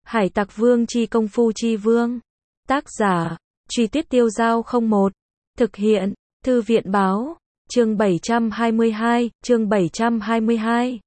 Hải Tặc Vương chi công phu chi vương. Tác giả, Truy Tuyết Tiêu Dao 01. Thực hiện, Thư viện báo, chương 722.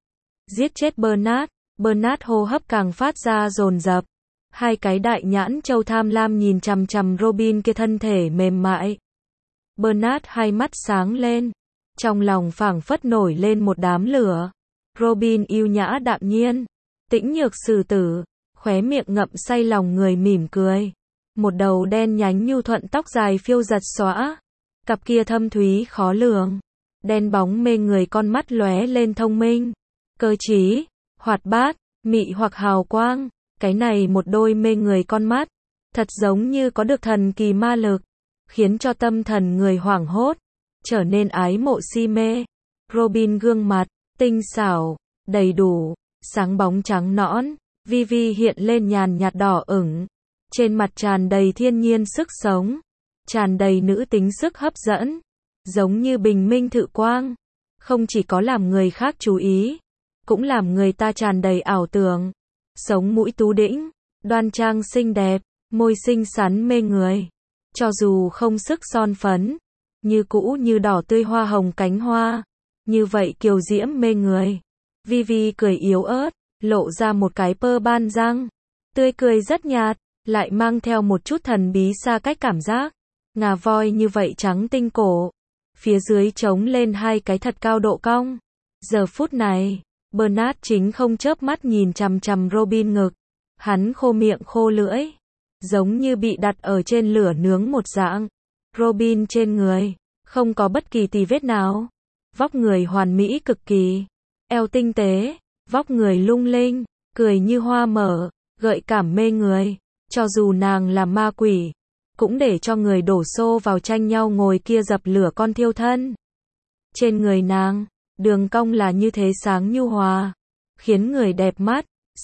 Giết chết Bernard hô hấp càng phát ra dồn dập. Hai cái đại nhãn châu tham lam nhìn chằm chằm Robin kia thân thể mềm mại. Bernard hai mắt sáng lên, trong lòng phảng phất nổi lên một đám lửa. Robin yêu nhã đạm nhiên, tĩnh nhược xử tử, khóe miệng ngậm say lòng người mỉm cười. Một đầu đen nhánh nhu thuận tóc dài phiêu giật xõa, cặp kia thâm thúy khó lường, đen bóng mê người con mắt lóe lên thông minh, cơ trí, hoạt bát, mị hoặc hào quang. Cái này một đôi mê người con mắt, thật giống như có được thần kỳ ma lực, khiến cho tâm thần người hoảng hốt, trở nên ái mộ si mê. Robin gương mặt, tinh xảo, đầy đủ, sáng bóng trắng nõn, vi vi hiện lên nhàn nhạt đỏ ửng. Trên mặt tràn đầy thiên nhiên sức sống, tràn đầy nữ tính sức hấp dẫn, giống như bình minh thự quang. Không chỉ có làm người khác chú ý, cũng làm người ta tràn đầy ảo tưởng. Sống mũi tú đĩnh, đoan trang xinh đẹp, môi xinh xắn mê người. Cho dù không sức son phấn, như cũ như đỏ tươi hoa hồng cánh hoa, như vậy kiều diễm mê người. Vivi cười yếu ớt, lộ ra một cái pơ ban răng, tươi cười rất nhạt, lại mang theo một chút thần bí xa cách cảm giác. Ngà voi như vậy trắng tinh cổ, phía dưới trống lên hai cái thật cao độ cong. Giờ phút này, Bernard chính không chớp mắt nhìn chằm chằm Robin ngực, hắn khô miệng khô lưỡi, giống như bị đặt ở trên lửa nướng một dạng. Robin trên người, không có bất kỳ tì vết nào, vóc người hoàn mỹ cực kỳ, eo tinh tế, vóc người lung linh, cười như hoa mở, gợi cảm mê người, cho dù nàng là ma quỷ, cũng để cho người đổ xô vào tranh nhau ngồi kia dập lửa con thiêu thân. Trên người nàng, đường cong là như thế sáng nhu hòa, khiến người đẹp mắt,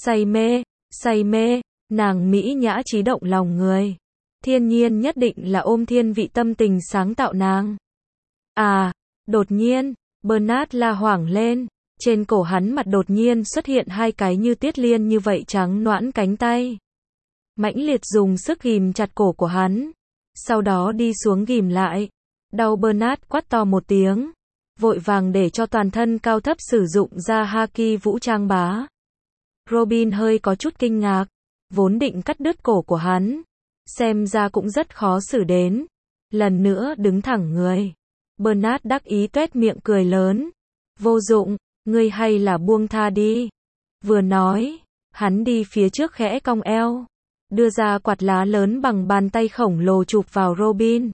say mê, nàng mỹ nhã trí động lòng người. Thiên nhiên nhất định là ôm thiên vị tâm tình sáng tạo nàng. À, đột nhiên, Bernard la hoảng lên, trên cổ hắn mặt đột nhiên xuất hiện hai cái như tiết liên như vậy trắng nõn cánh tay. Mãnh liệt dùng sức ghìm chặt cổ của hắn, sau đó đi xuống ghìm lại. Đau Bernard quát to một tiếng, vội vàng để cho toàn thân cao thấp sử dụng ra haki vũ trang bá. Robin hơi có chút kinh ngạc, vốn định cắt đứt cổ của hắn, xem ra cũng rất khó xử đến. Lần nữa đứng thẳng người, Bernard đắc ý tuét miệng cười lớn, vô dụng, ngươi hay là buông tha đi. Vừa nói, hắn đi phía trước khẽ cong eo, đưa ra quạt lá lớn bằng bàn tay khổng lồ chụp vào Robin.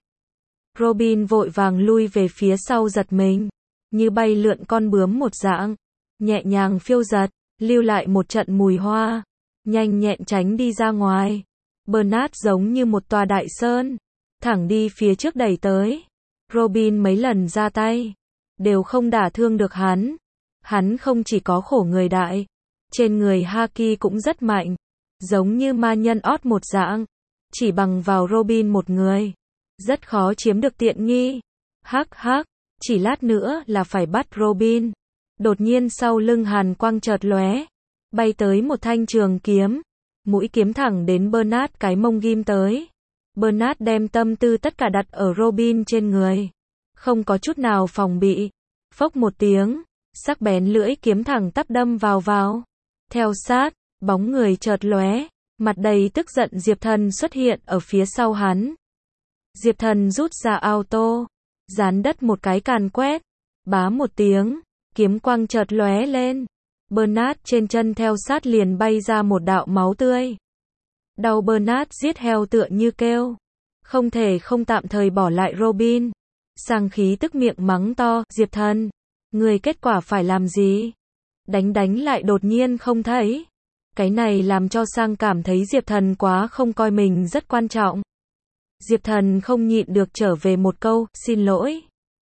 Robin vội vàng lui về phía sau giật mình, như bay lượn con bướm một dạng, nhẹ nhàng phiêu giật, lưu lại một trận mùi hoa, nhanh nhẹn tránh đi ra ngoài. Bernard giống như một tòa đại sơn, thẳng đi phía trước đẩy tới. Robin mấy lần ra tay, đều không đả thương được hắn. Hắn không chỉ có khổ người đại, trên người haki cũng rất mạnh, giống như ma nhân ót một dạng, chỉ bằng vào Robin một người, rất khó chiếm được tiện nghi. Hắc hắc, chỉ lát nữa là phải bắt Robin. Đột nhiên sau lưng hàn quang chợt lóe, bay tới một thanh trường kiếm, mũi kiếm thẳng đến Bernard cái mông ghim tới. Bernard đem tâm tư tất cả đặt ở Robin trên người, không có chút nào phòng bị. Phốc một tiếng, sắc bén lưỡi kiếm thẳng tắp đâm vào. Theo sát, bóng người chợt lóe, mặt đầy tức giận Diệp Thần xuất hiện ở phía sau hắn. Diệp Thần rút ra auto, dán đất một cái càn quét, bá một tiếng, kiếm quang chợt lóe lên. Bernard trên chân theo sát liền bay ra một đạo máu tươi. Đau Bernard giết heo tựa như kêu, không thể không tạm thời bỏ lại Robin. Sang khí tức miệng mắng to, Diệp Thần, người kết quả phải làm gì? Đánh lại đột nhiên không thấy. Cái này làm cho Sang cảm thấy Diệp Thần quá không coi mình rất quan trọng. Diệp Thần không nhịn được trở về một câu, xin lỗi.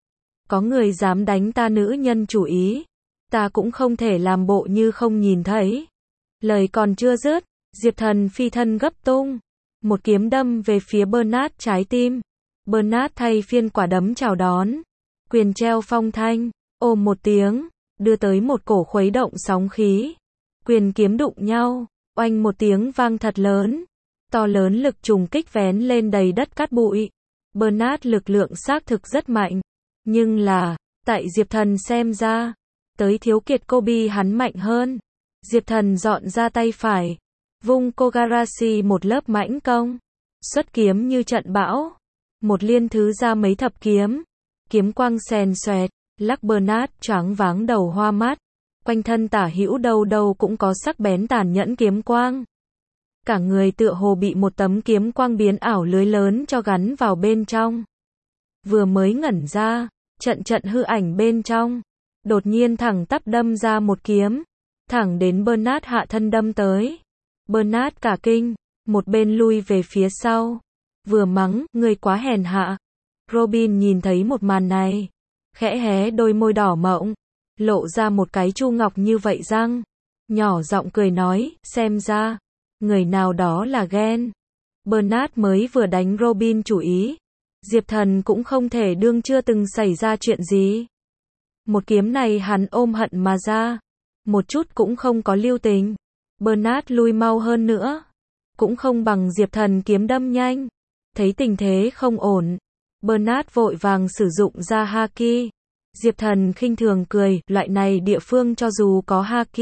Có người dám đánh ta nữ nhân chủ ý, ta cũng không thể làm bộ như không nhìn thấy. Lời còn chưa dứt, Diệp Thần phi thân gấp tung, một kiếm đâm về phía Bernard trái tim. Bernard thay phiên quả đấm chào đón, quyền treo phong thanh, ôm một tiếng, đưa tới một cổ khuấy động sóng khí. Quyền kiếm đụng nhau, Oanh một tiếng vang thật lớn. To lớn lực trùng kích vén lên đầy đất cát bụi. Bernard lực lượng xác thực rất mạnh. Nhưng là, tại Diệp Thần xem ra, tới thiếu kiệt Kobe hắn mạnh hơn. Diệp Thần dọn ra tay phải. Vung Kogarashi một lớp mãnh công. Xuất kiếm như trận bão. Một liên thứ ra mấy thập kiếm. Kiếm quang xèn xoẹt, lắc Bernard choáng váng đầu hoa mắt. Quanh thân tả hữu đâu đâu cũng có sắc bén tàn nhẫn kiếm quang. Cả người tựa hồ bị một tấm kiếm quang biến ảo lưới lớn cho gắn vào bên trong. Vừa mới ngẩn ra, trận trận hư ảnh bên trong. Đột nhiên thẳng tắp đâm ra một kiếm. Thẳng đến Bernard hạ thân đâm tới. Bernard cả kinh, một bên lui về phía sau. Vừa mắng, ngươi quá hèn hạ. Robin nhìn thấy một màn này. Khẽ hé đôi môi đỏ mọng. Lộ ra một cái chu ngọc như vậy răng. Nhỏ giọng cười nói, xem ra, người nào đó là ghen. Bernard mới vừa đánh Robin chủ ý. Diệp Thần cũng không thể đương chưa từng xảy ra chuyện gì. Một kiếm này hắn ôm hận mà ra. Một chút cũng không có lưu tình. Bernard lui mau hơn nữa. Cũng không bằng Diệp Thần kiếm đâm nhanh. Thấy tình thế không ổn. Bernard vội vàng sử dụng ra haki. Diệp Thần khinh thường cười, loại này địa phương cho dù có haki,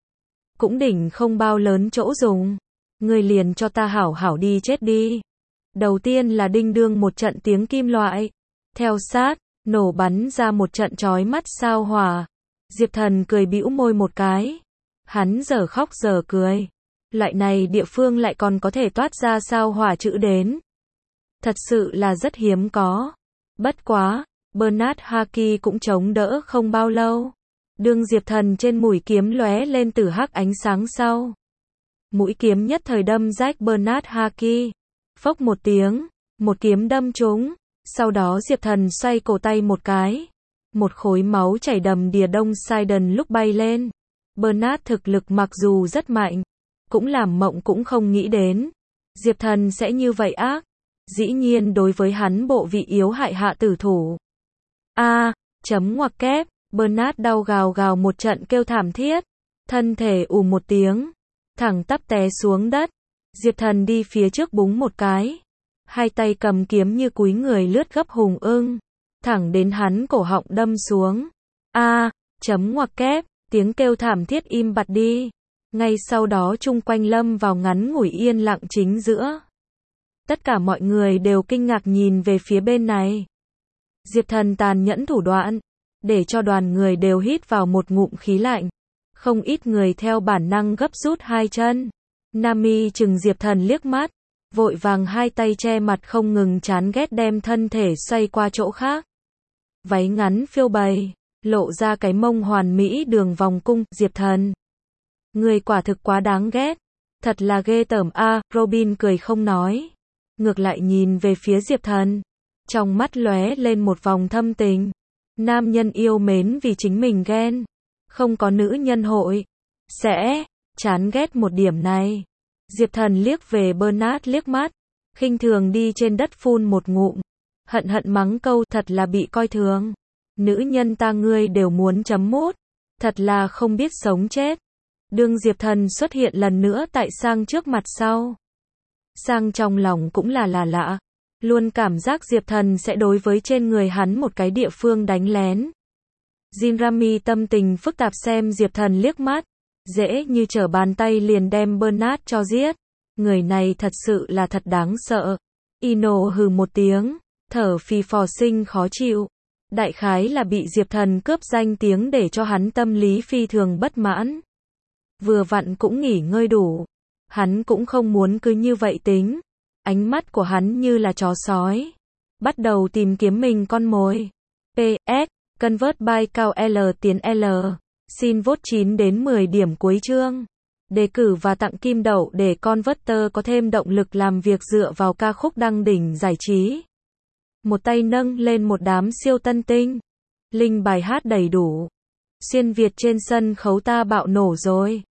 cũng đỉnh không bao lớn chỗ dùng. Ngươi liền cho ta hảo hảo đi chết đi. Đầu tiên là đinh đương một trận tiếng kim loại. Theo sát, nổ bắn ra một trận chói mắt sao hỏa. Diệp Thần cười bĩu môi một cái. Hắn giờ khóc giờ cười. Loại này địa phương lại còn có thể toát ra sao hỏa chữ đến. Thật sự là rất hiếm có. Bất quá, Bernard haki cũng chống đỡ không bao lâu. Đương Diệp Thần trên mũi kiếm lóe lên tử hắc ánh sáng sau. Mũi kiếm nhất thời đâm rách Bernard haki. Phốc một tiếng, một kiếm đâm trúng. Sau đó Diệp Thần xoay cổ tay một cái. Một khối máu chảy đầm đìa Đông Sidon lúc bay lên. Bernard thực lực mặc dù rất mạnh, cũng làm mộng cũng không nghĩ đến. Diệp Thần sẽ như vậy ác. Dĩ nhiên đối với hắn bộ vị yếu hại hạ tử thủ. Chấm ngoặc kép, Bernard đau gào gào một trận kêu thảm thiết. Thân thể ù một tiếng. Thẳng tắp té xuống đất. Diệp Thần đi phía trước búng một cái. Hai tay cầm kiếm như cúi người lướt gấp hùng ưng. Thẳng đến hắn cổ họng đâm xuống. Chấm ngoặc kép, tiếng kêu thảm thiết im bặt đi. Ngay sau đó chung quanh lâm vào ngắn ngủi yên lặng chính giữa. Tất cả mọi người đều kinh ngạc nhìn về phía bên này. Diệp Thần tàn nhẫn thủ đoạn, để cho đoàn người đều hít vào một ngụm khí lạnh. Không ít người theo bản năng gấp rút hai chân. Nami chừng Diệp Thần liếc mắt, vội vàng hai tay che mặt không ngừng chán ghét đem thân thể xoay qua chỗ khác. Váy ngắn phiêu bày, lộ ra cái mông hoàn mỹ đường vòng cung. Diệp Thần, người quả thực quá đáng ghét. Thật là ghê tởm Robin cười không nói. Ngược lại nhìn về phía Diệp Thần. Trong mắt lóe lên một vòng thâm tình. Nam nhân yêu mến vì chính mình ghen. Không có nữ nhân hội sẽ chán ghét một điểm này. Diệp Thần liếc về Bernard liếc mắt. Khinh thường đi trên đất phun một ngụm. Hận hận mắng câu thật là bị coi thường. Nữ nhân ta ngươi đều muốn chấm mút. Thật là không biết sống chết. Đương Diệp Thần xuất hiện lần nữa tại Sang trước mặt sau. Sang trong lòng cũng là lạ. Luôn cảm giác Diệp Thần sẽ đối với trên người hắn một cái địa phương đánh lén. Jinrami tâm tình phức tạp xem Diệp Thần liếc mắt. Dễ như trở bàn tay liền đem Bernard cho giết. Người này thật sự là thật đáng sợ. Ino hừ một tiếng. Thở phì phò sinh khó chịu. Đại khái là bị Diệp Thần cướp danh tiếng để cho hắn tâm lý phi thường bất mãn. Vừa vặn cũng nghỉ ngơi đủ. Hắn cũng không muốn cứ như vậy tính. Ánh mắt của hắn như là chó sói. Bắt đầu tìm kiếm mình con mồi. PS, Convert by cao L tiến L. Xin vote 9 đến 10 điểm cuối chương. Đề cử và tặng kim đậu để Converter có thêm động lực làm việc dựa vào ca khúc đăng đỉnh giải trí. Một tay nâng lên một đám siêu tân tinh. Link bài hát đầy đủ. Xuyên Việt trên sân khấu ta bạo nổ rồi.